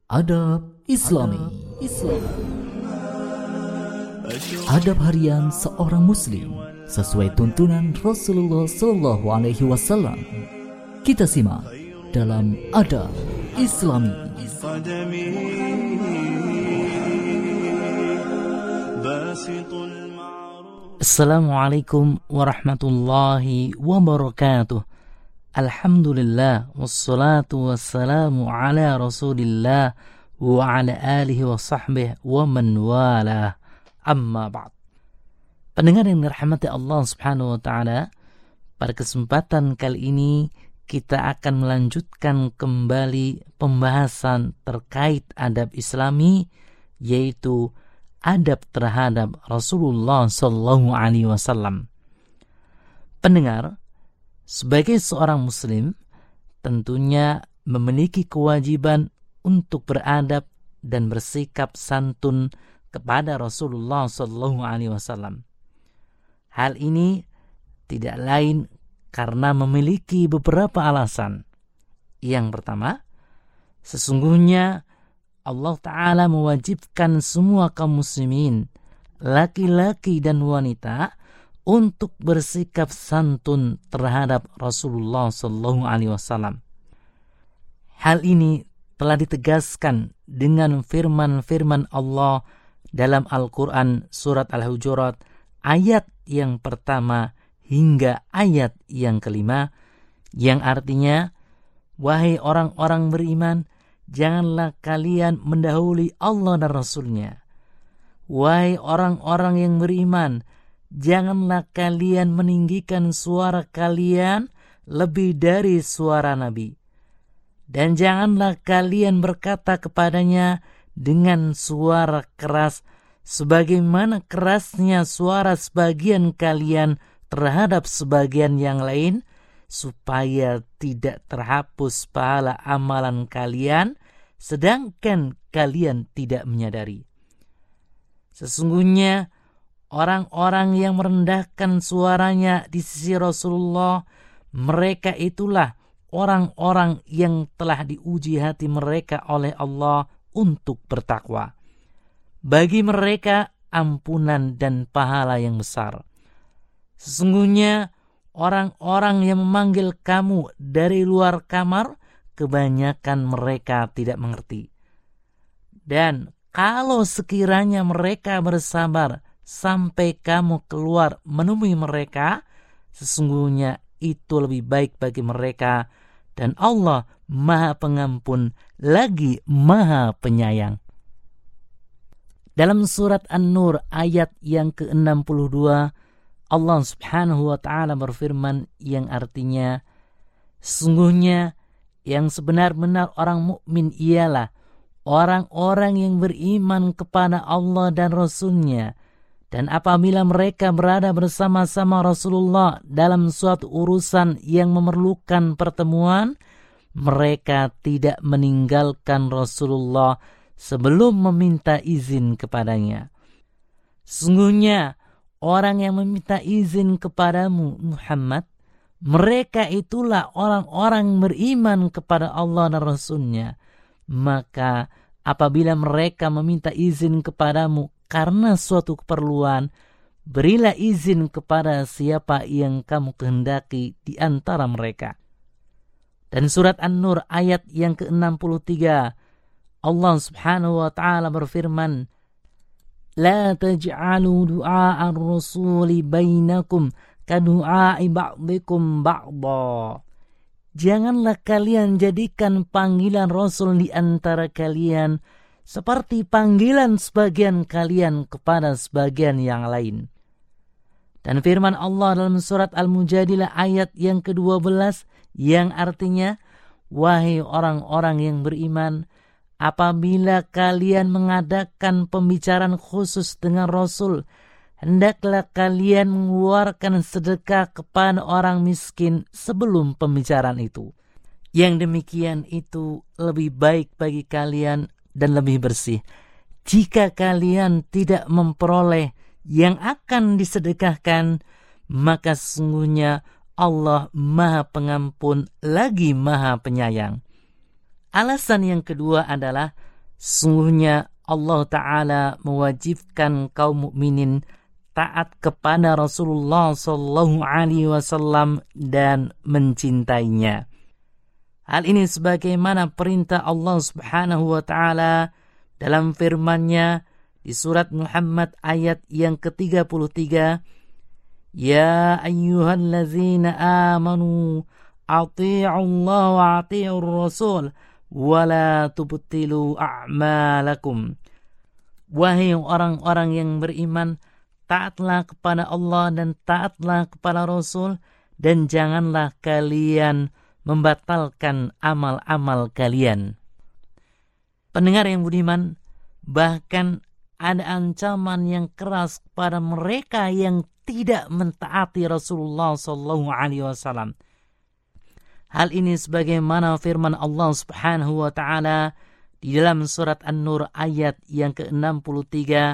Adab Islami. Adab harian seorang muslim sesuai tuntunan Rasulullah SAW. Kita simak dalam Adab Islami. Assalamualaikum warahmatullahi wabarakatuh. Alhamdulillah wassalatu wassalamu ala Rasulillah wa ala alihi wa sahbihi wa man wala. Amma ba'd. Pendengar yang dirahmati Allah Subhanahu wa taala, pada kesempatan kali ini kita akan melanjutkan kembali pembahasan terkait adab Islami, yaitu adab terhadap Rasulullah sallallahu alaihi wasallam. Pendengar, sebagai seorang muslim tentunya memiliki kewajiban untuk beradab dan bersikap santun kepada Rasulullah sallallahu alaihi wasallam. Hal ini tidak lain karena memiliki beberapa alasan. Yang pertama, sesungguhnya Allah Ta'ala mewajibkan semua kaum muslimin, laki-laki dan wanita, untuk bersikap santun terhadap Rasulullah sallallahu alaihi wasallam. Hal ini telah ditegaskan dengan firman-firman Allah dalam Al-Quran surat Al-Hujurat ayat yang pertama hingga ayat yang kelima, yang artinya, wahai orang-orang beriman, janganlah kalian mendahului Allah dan Rasul-Nya. Wahai orang-orang yang beriman, janganlah kalian meninggikan suara kalian lebih dari suara Nabi. Dan janganlah kalian berkata kepadanya dengan suara keras, sebagaimana kerasnya suara sebagian kalian terhadap sebagian yang lain, supaya tidak terhapus pahala amalan kalian, sedangkan kalian tidak menyadari. Sesungguhnya orang-orang yang merendahkan suaranya di sisi Rasulullah, mereka itulah orang-orang yang telah diuji hati mereka oleh Allah untuk bertakwa. Bagi mereka ampunan dan pahala yang besar. Sesungguhnya orang-orang yang memanggil kamu dari luar kamar, kebanyakan mereka tidak mengerti. Dan kalau sekiranya mereka bersabar sampai kamu keluar menemui mereka, sesungguhnya itu lebih baik bagi mereka, dan Allah Maha Pengampun lagi Maha Penyayang. Dalam surat An-Nur ayat yang ke-62, Allah Subhanahu wa taala berfirman yang artinya, sesungguhnya yang sebenar-benar orang mukmin ialah orang-orang yang beriman kepada Allah dan Rasul-Nya. Dan apabila mereka berada bersama-sama Rasulullah dalam suatu urusan yang memerlukan pertemuan, mereka tidak meninggalkan Rasulullah sebelum meminta izin kepadanya. Sesungguhnya orang yang meminta izin kepadamu, Muhammad, mereka itulah orang-orang beriman kepada Allah dan Rasul-Nya. Maka apabila mereka meminta izin kepadamu karena suatu keperluan, berilah izin kepada siapa yang kamu kehendaki di antara mereka. Dan surat An-Nur ayat yang ke-63, Allah Subhanahu wa taala berfirman, La taj'alu du'a ar-rasuli bainakum kadu'a'i ba'dikum ba'da. Janganlah kalian jadikan panggilan Rasul di antara kalian seperti panggilan sebagian kalian kepada sebagian yang lain. Dan firman Allah dalam surat Al-Mujadilah ayat yang ke-12 yang artinya, wahai orang-orang yang beriman, apabila kalian mengadakan pembicaraan khusus dengan Rasul, hendaklah kalian mengeluarkan sedekah kepada orang miskin sebelum pembicaraan itu. Yang demikian itu lebih baik bagi kalian dan lebih bersih. Jika kalian tidak memperoleh yang akan disedekahkan, maka sesungguhnya Allah Maha Pengampun lagi Maha Penyayang. Alasan yang kedua adalah Sungguhnya Allah Ta'ala mewajibkan kaum mukminin taat kepada Rasulullah Sallallahu Alaihi Wasallam dan mencintainya. Hal ini sebagaimana perintah Allah Subhanahu Wa Ta'ala dalam firman-Nya di surat Muhammad ayat yang ke-33, Ya ayyuhallazina amanu ati'u Allah wa ati'ur Rasul wala tubtilu a'malakum. Wahai orang-orang yang beriman, taatlah kepada Allah dan taatlah kepada Rasul, dan janganlah kalian membatalkan amal-amal kalian. Pendengar yang budiman, bahkan ada ancaman yang keras kepada mereka yang tidak mentaati Rasulullah SAW. Hal ini sebagaimana firman Allah Subhanahu wa Ta'ala di dalam surat An-Nur ayat yang ke-63,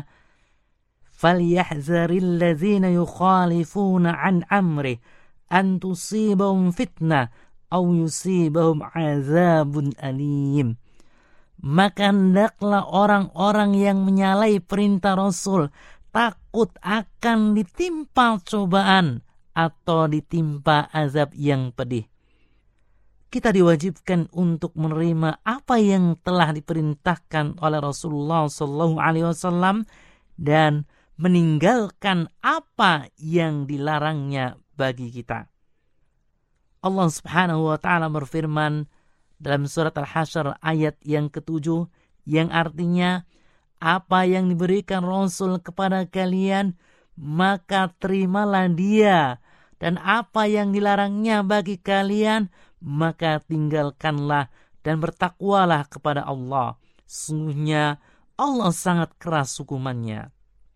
"Falyahzaril ladzina yukhalifuna an amrih an tusibahum fitnah aw yusibahum azabun alim." Maka hendaklah orang-orang yang menyalahi perintah Rasul takut akan ditimpa cobaan atau ditimpa azab yang pedih. Kita diwajibkan untuk menerima apa yang telah diperintahkan oleh Rasulullah SAW dan meninggalkan apa yang dilarangnya bagi kita. Allah Subhanahu wa Ta'ala berfirman dalam surat Al-Hasyr ayat yang ke-7, yang artinya, apa yang diberikan Rasul kepada kalian, maka terimalah dia, dan apa yang dilarangnya bagi kalian, maka tinggalkanlah dan bertakwalah kepada Allah. Sungguhnya Allah sangat keras hukumannya.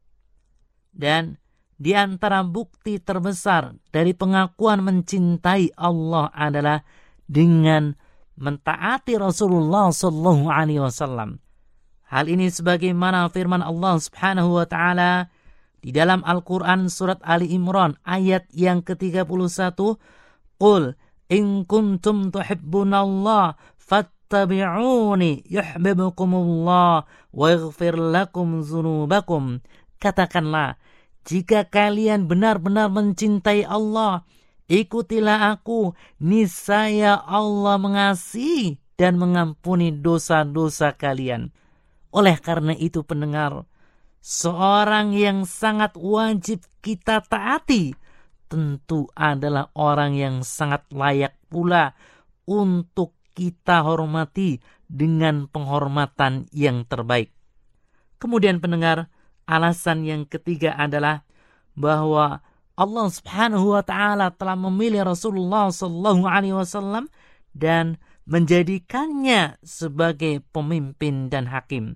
Dan di antara bukti terbesar dari pengakuan mencintai Allah adalah dengan mentaati Rasulullah sallallahu alaihi wasallam. Hal ini sebagaimana firman Allah Subhanahu wa Ta'ala di dalam Al-Qur'an surat Ali Imran ayat yang ke-31, "Qul in kuntum tuhibbunallah fattabi'uni yuhibbukumullah wa yaghfir lakum dzunubakum." Katakanlah, jika kalian benar-benar mencintai Allah, ikutilah aku, niscaya Allah mengasihi dan mengampuni dosa-dosa kalian. Oleh karena itu pendengar, seorang yang sangat wajib kita taati tentu adalah orang yang sangat layak pula untuk kita hormati dengan penghormatan yang terbaik. Kemudian pendengar, alasan yang ketiga adalah bahwa Allah Subhanahu wa Ta'ala telah memilih Rasulullah sallallahu alaihi wasallam dan menjadikannya sebagai pemimpin dan hakim.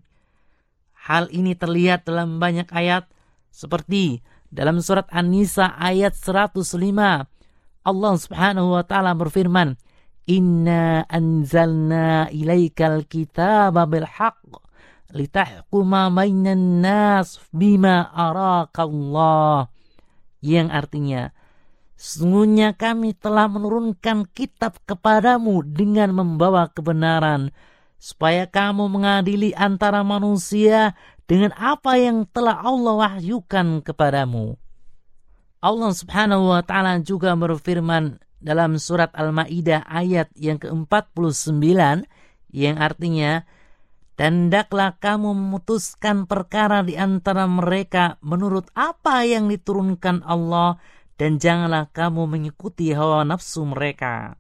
Hal ini terlihat dalam banyak ayat, seperti dalam surat An-Nisa ayat 105. Allah Subhanahu wa Ta'ala berfirman, "Inna anzalna ilaikal kitaba bil haqq litahkuma bainan nas bima arakallah." Yang artinya, sesungguhnya kami telah menurunkan kitab kepadamu dengan membawa kebenaran, supaya kamu mengadili antara manusia dengan apa yang telah Allah wahyukan kepadamu. Allah Subhanahu wa Ta'ala juga berfirman dalam surat Al-Maidah ayat yang ke-49, yang artinya, "Dan hendaklah kamu memutuskan perkara di antara mereka menurut apa yang diturunkan Allah, dan janganlah kamu mengikuti hawa nafsu mereka."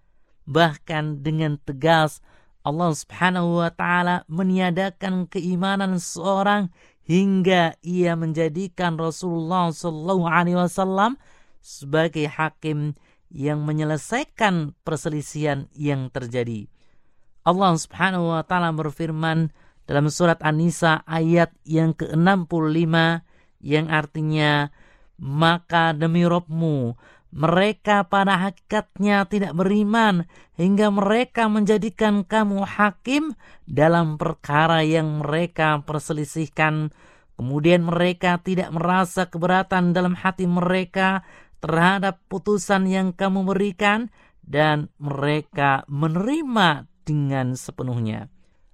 Bahkan dengan tegas Allah Subhanahu wa Ta'ala meniadakan keimanan seorang hingga ia menjadikan Rasulullah sallallahu alaihi wasallam sebagai hakim yang menyelesaikan perselisihan yang terjadi. Allah Subhanahu wa Ta'ala berfirman dalam surat An-Nisa ayat yang ke-65, yang artinya, "Maka demi Rabb-Mu, mereka pada hakikatnya tidak beriman hingga mereka menjadikan kamu hakim dalam perkara yang mereka perselisihkan. Kemudian mereka tidak merasa keberatan dalam hati mereka terhadap putusan yang kamu berikan, dan mereka menerima dengan sepenuhnya."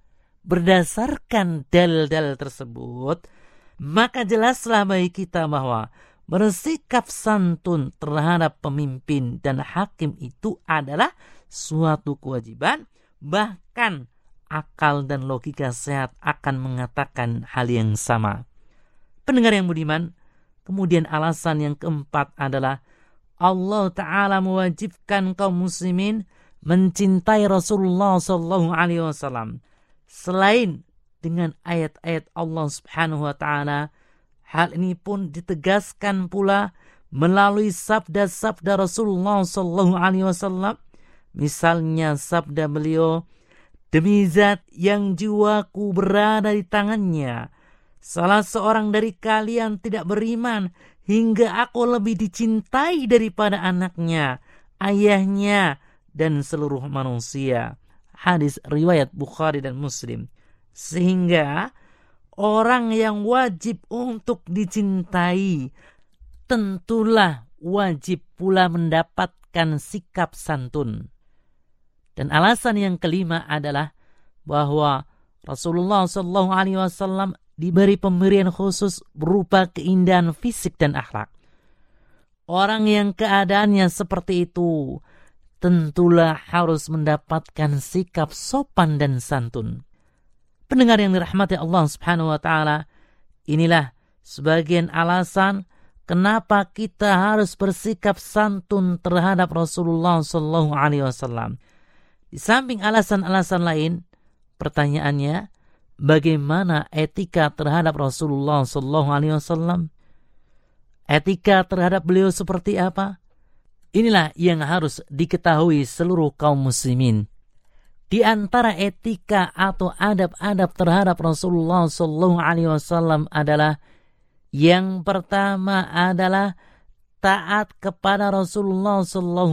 berdasarkan dalil-dalil tersebut, maka jelaslah bagi kita bahwa bersikap santun terhadap pemimpin dan hakim itu adalah suatu kewajiban, bahkan akal dan logika sehat akan mengatakan hal yang sama. Pendengar yang budiman, kemudian alasan yang keempat adalah Allah Ta'ala mewajibkan kaum muslimin mencintai Rasulullah SAW. Selain dengan ayat-ayat Allah Subhanahu wa Ta'ala, hal ini pun ditegaskan pula melalui sabda-sabda Rasulullah SAW. Misalnya sabda beliau, demi zat yang jiwaku berada di tangannya, salah seorang dari kalian tidak beriman hingga aku lebih dicintai daripada anaknya, ayahnya, dan seluruh manusia. Hadis riwayat Bukhari dan Muslim. Sehingga orang yang wajib untuk dicintai tentulah wajib pula mendapatkan sikap santun. Dan alasan yang kelima adalah bahwa Rasulullah SAW diberi pemberian khusus berupa keindahan fisik dan akhlak. Orang yang keadaannya seperti itu tentulah harus mendapatkan sikap sopan dan santun. Pendengar yang dirahmati Allah Subhanahu wa Ta'ala, inilah sebagian alasan kenapa kita harus bersikap santun terhadap Rasulullah SAW. Di samping alasan-alasan lain, pertanyaannya, bagaimana etika terhadap Rasulullah SAW? Etika terhadap beliau seperti apa? Inilah yang harus diketahui seluruh kaum muslimin. Di antara etika atau adab-adab terhadap Rasulullah SAW adalah yang pertama adalah taat kepada Rasulullah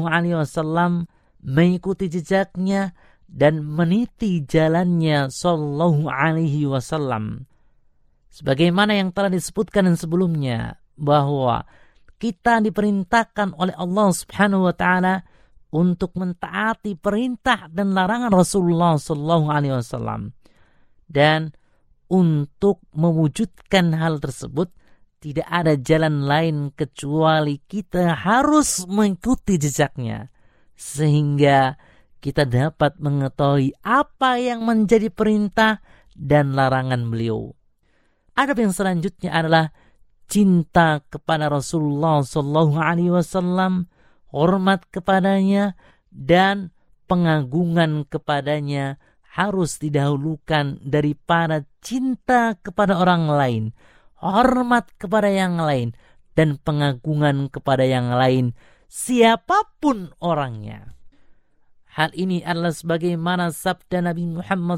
SAW, mengikuti jejaknya dan meniti jalannya sallallahu alaihi wasallam. Sebagaimana yang telah disebutkan sebelumnya, bahwa kita diperintahkan oleh Allah Subhanahu wa Ta'ala untuk mentaati perintah dan larangan Rasulullah sallallahu alaihi wasallam. Dan untuk mewujudkan hal tersebut tidak ada jalan lain kecuali kita harus mengikuti jejaknya, sehingga kita dapat mengetahui apa yang menjadi perintah dan larangan beliau. Adab yang selanjutnya adalah cinta kepada Rasulullah sallallahu alaihi wasallam, hormat kepadanya dan pengagungan kepadanya harus didahulukan daripada cinta kepada orang lain, hormat kepada yang lain dan pengagungan kepada yang lain, siapapun orangnya. Hal ini adalah sebagaimana sabda Nabi Muhammad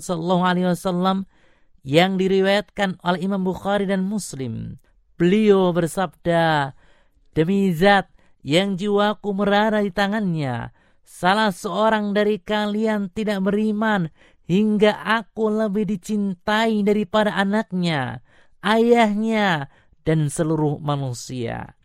SAW yang diriwayatkan oleh Imam Bukhari dan Muslim. Beliau bersabda, demi zat yang jiwaku berada di tangannya, salah seorang dari kalian tidak beriman hingga aku lebih dicintai daripada anaknya, ayahnya, dan seluruh manusia.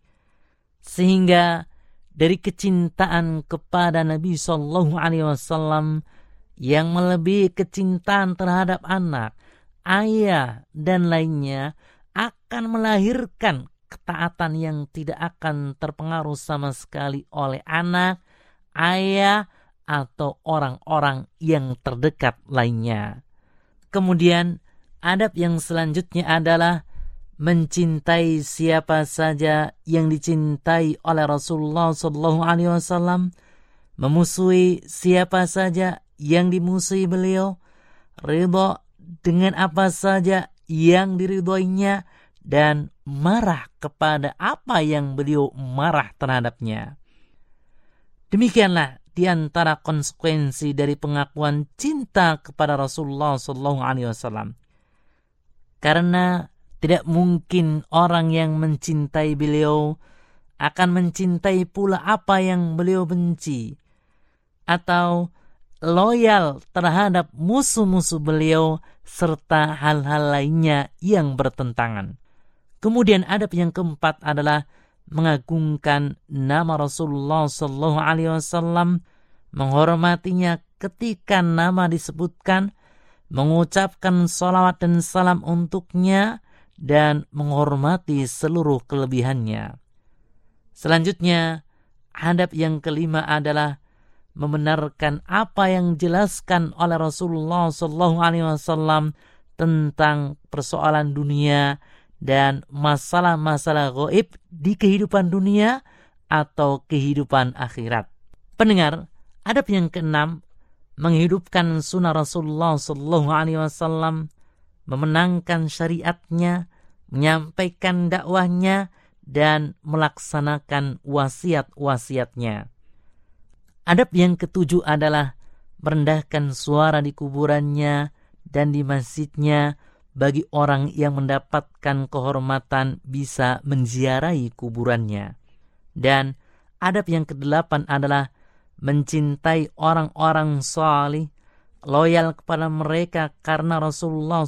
Sehingga dari kecintaan kepada Nabi Sallallahu Alaihi Wasallam yang melebihi kecintaan terhadap anak, ayah, dan lainnya akan melahirkan ketaatan yang tidak akan terpengaruh sama sekali oleh anak, ayah, atau orang-orang yang terdekat lainnya. Kemudian adab yang selanjutnya adalah mencintai siapa saja yang dicintai oleh Rasulullah SAW, memusuhi siapa saja yang dimusuhi beliau, ridha dengan apa saja yang diridhoinya, dan marah kepada apa yang beliau marah terhadapnya. Demikianlah di antara konsekuensi dari pengakuan cinta kepada Rasulullah SAW. Karena tidak mungkin orang yang mencintai beliau akan mencintai pula apa yang beliau benci, atau loyal terhadap musuh-musuh beliau serta hal-hal lainnya yang bertentangan. Kemudian adab yang keempat adalah mengagungkan nama Rasulullah SAW, menghormatinya ketika nama disebutkan, mengucapkan salawat dan salam untuknya, dan menghormati seluruh kelebihannya. Selanjutnya, adab yang kelima adalah membenarkan apa yang dijelaskan oleh Rasulullah SAW tentang persoalan dunia dan masalah-masalah gaib di kehidupan dunia atau kehidupan akhirat. Pendengar, adab yang keenam, menghidupkan sunnah Rasulullah SAW, memenangkan syariatnya, menyampaikan dakwahnya, dan melaksanakan wasiat-wasiatnya. Adab yang ketujuh adalah merendahkan suara di kuburannya dan di masjidnya bagi orang yang mendapatkan kehormatan bisa menziarahi kuburannya. Dan adab yang kedelapan adalah mencintai orang-orang salih, loyal kepada mereka karena Rasulullah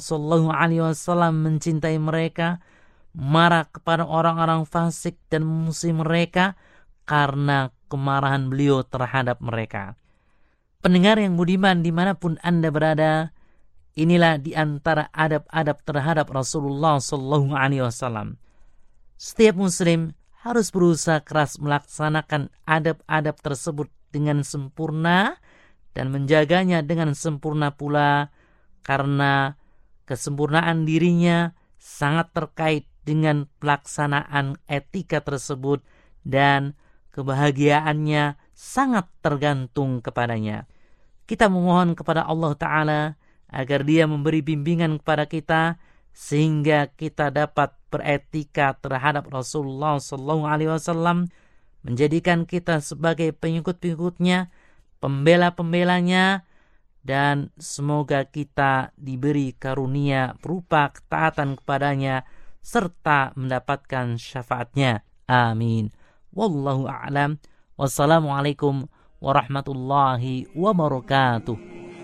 SAW mencintai mereka, marah kepada orang-orang fasik dan memusuhi mereka karena kemarahan beliau terhadap mereka. Pendengar yang budiman dimanapun Anda berada, inilah di antara adab-adab terhadap Rasulullah SAW. Setiap muslim harus berusaha keras melaksanakan adab-adab tersebut dengan sempurna dan menjaganya dengan sempurna pula, karena kesempurnaan dirinya sangat terkait dengan pelaksanaan etika tersebut dan kebahagiaannya sangat tergantung kepadanya. Kita memohon kepada Allah Ta'ala agar Dia memberi bimbingan kepada kita sehingga kita dapat beretika terhadap Rasulullah SAW, menjadikan kita sebagai pengikut-pengikutnya, pembela-pembelanya, dan semoga kita diberi karunia berupa ketaatan kepadanya serta mendapatkan syafaatnya. Amin. Wallahu a'lam. Wassalamualaikum warahmatullahi wabarakatuh.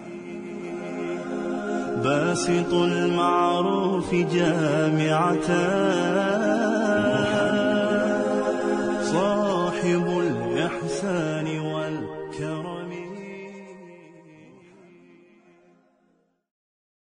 باسط المعروف جامعة صاحب الإحسان والكرم